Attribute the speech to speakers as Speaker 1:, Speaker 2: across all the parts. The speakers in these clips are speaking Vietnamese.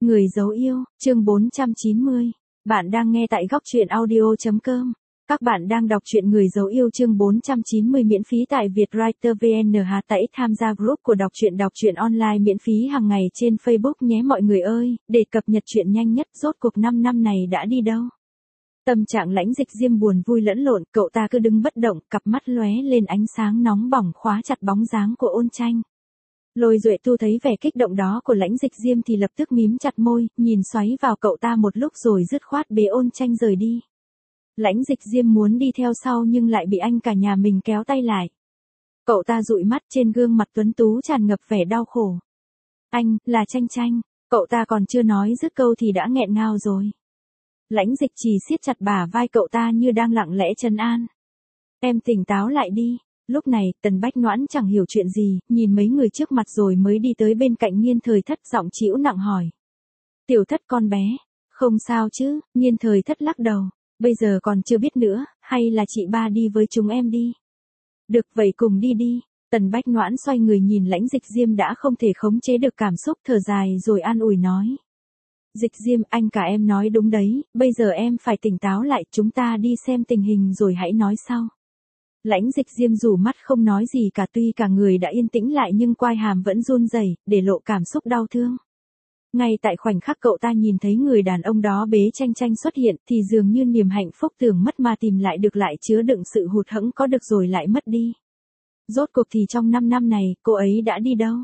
Speaker 1: Người dấu yêu, chương 490. Bạn đang nghe tại góc truyện audio.com. Các bạn đang đọc truyện Người dấu yêu chương 490 miễn phí tại Vietwriter VN. Hà Tĩnh tham gia group của đọc truyện online miễn phí hàng ngày trên Facebook nhé mọi người ơi, để cập nhật chuyện nhanh nhất. Rốt cuộc 5 năm này đã đi đâu? Tâm trạng Lãnh Dịch Diêm buồn vui lẫn lộn, cậu ta cứ đứng bất động, cặp mắt lóe lên ánh sáng nóng bỏng khóa chặt bóng dáng của Ôn Tranh. Lôi Duệ Tu thấy vẻ kích động đó của Lãnh Dịch Diêm thì lập tức mím chặt môi, nhìn xoáy vào cậu ta một lúc rồi dứt khoát bế Ôn Tranh rời đi. Lãnh Dịch Diêm muốn đi theo sau nhưng lại bị anh cả nhà mình kéo tay lại. Cậu ta dụi mắt, trên gương mặt tuấn tú tràn ngập vẻ đau khổ. Anh, là Tranh Tranh. Cậu ta còn chưa nói dứt câu thì đã nghẹn ngào rồi. Lãnh Dịch Trì siết chặt bả vai cậu ta như đang lặng lẽ trấn an. Em tỉnh táo lại đi. Lúc này, Tần Bách Noãn chẳng hiểu chuyện gì, nhìn mấy người trước mặt rồi mới đi tới bên cạnh Nghiên Thời Thất, giọng trĩu nặng hỏi. Tiểu Thất con bé, không sao chứ? Nghiên Thời Thất lắc đầu. Bây giờ còn chưa biết nữa, hay là chị ba đi với chúng em đi? Được vậy cùng đi đi. Tần Bách Noãn xoay người nhìn Lãnh Dịch Diêm đã không thể khống chế được cảm xúc, thở dài rồi an ủi nói. Dịch Diêm, anh cả em nói đúng đấy, bây giờ em phải tỉnh táo lại, chúng ta đi xem tình hình rồi hãy nói sau. Lãnh Dịch Diêm rủ mắt không nói gì cả, tuy cả người đã yên tĩnh lại nhưng quai hàm vẫn run rẩy, để lộ cảm xúc đau thương. Ngay tại khoảnh khắc cậu ta nhìn thấy người đàn ông đó bế Tranh Tranh xuất hiện thì dường như niềm hạnh phúc tưởng mất mà tìm lại được, lại chứa đựng sự hụt hẫng có được rồi lại mất đi. Rốt cuộc thì trong 5 năm này, cô ấy đã đi đâu?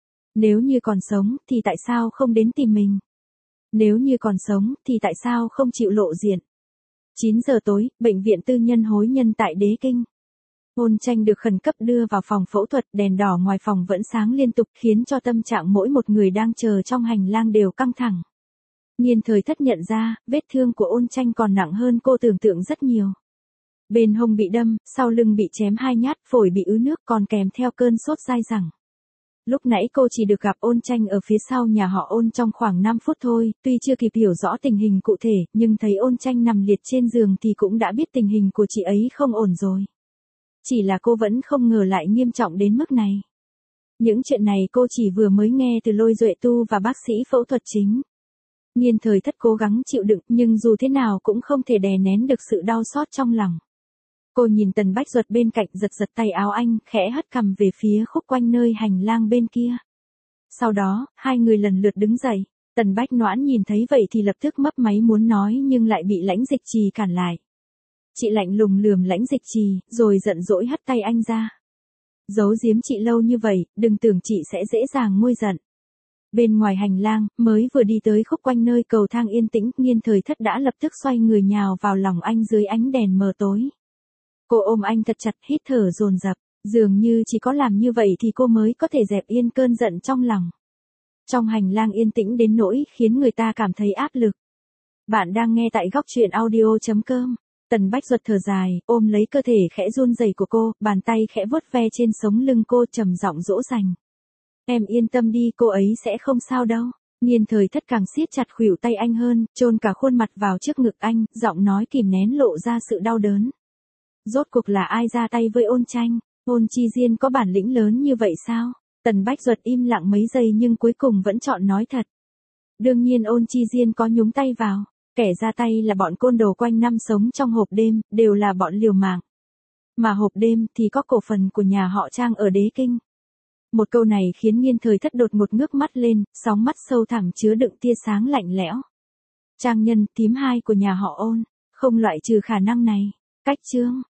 Speaker 1: Nếu như còn sống thì tại sao không đến tìm mình? Nếu như còn sống thì tại sao không chịu lộ diện? 9 giờ tối, bệnh viện tư nhân Hối Nhân tại Đế Kinh. Ôn Tranh được khẩn cấp đưa vào phòng phẫu thuật, đèn đỏ ngoài phòng vẫn sáng liên tục khiến cho tâm trạng mỗi một người đang chờ trong hành lang đều căng thẳng. Nghiên Thời Thất nhận ra, vết thương của Ôn Tranh còn nặng hơn cô tưởng tượng rất nhiều. Bên hông bị đâm, sau lưng bị chém 2 nhát, phổi bị ứ nước còn kèm theo cơn sốt dai dẳng. Lúc nãy cô chỉ được gặp Ôn Tranh ở phía sau nhà họ Ôn trong khoảng 5 phút thôi, tuy chưa kịp hiểu rõ tình hình cụ thể, nhưng thấy Ôn Tranh nằm liệt trên giường thì cũng đã biết tình hình của chị ấy không ổn rồi. Chỉ là cô vẫn không ngờ lại nghiêm trọng đến mức này. Những chuyện này cô chỉ vừa mới nghe từ Lôi Duệ Tu và bác sĩ phẫu thuật chính. Nghiên Thời Thất cố gắng chịu đựng, nhưng dù thế nào cũng không thể đè nén được sự đau xót trong lòng. Cô nhìn Tần Bách Duật bên cạnh, giật giật tay áo anh, khẽ hất cằm về phía khúc quanh nơi hành lang bên kia. Sau đó, hai người lần lượt đứng dậy. Tần Bách Noãn nhìn thấy vậy thì lập tức mấp máy muốn nói nhưng lại bị Lãnh Dịch Trì cản lại. Chị lạnh lùng lườm Lãnh Dịch Trì, rồi giận dỗi hất tay anh ra. Giấu giếm chị lâu như vậy, đừng tưởng chị sẽ dễ dàng nguôi giận. Bên ngoài hành lang, mới vừa đi tới khúc quanh nơi cầu thang yên tĩnh, Nghiên Thời Thất đã lập tức xoay người nhào vào lòng anh dưới ánh đèn mờ tối. Cô ôm anh thật chặt, hít thở dồn dập, dường như chỉ có làm như vậy thì cô mới có thể dẹp yên cơn giận trong lòng. Trong hành lang yên tĩnh đến nỗi khiến người ta cảm thấy áp lực. Bạn đang nghe tại góc truyện audio.com. Tần Bách Duật thở dài, ôm lấy cơ thể khẽ run rẩy của cô, bàn tay khẽ vuốt ve trên sống lưng cô, trầm giọng dỗ dành. Em yên tâm đi, cô ấy sẽ không sao đâu. Nghiên Thời Thất càng siết chặt khuỷu tay anh hơn, chôn cả khuôn mặt vào trước ngực anh, giọng nói kìm nén lộ ra sự đau đớn. Rốt cuộc là ai ra tay với Ôn Tranh? Ôn Chi Diên có bản lĩnh lớn như vậy sao? Tần Bách Duật im lặng mấy giây nhưng cuối cùng vẫn chọn nói thật. Đương nhiên Ôn Chi Diên có nhúng tay vào. Kẻ ra tay là bọn côn đồ quanh năm sống trong hộp đêm, đều là bọn liều mạng. Mà hộp đêm thì có cổ phần của nhà họ Trang ở Đế Kinh. Một câu này khiến Nghiên Thời Thất đột ngột ngước mắt lên, sóng mắt sâu thẳm chứa đựng tia sáng lạnh lẽo. Trang Nhân, thím hai của nhà họ Ôn, không loại trừ khả năng này. Cách chương.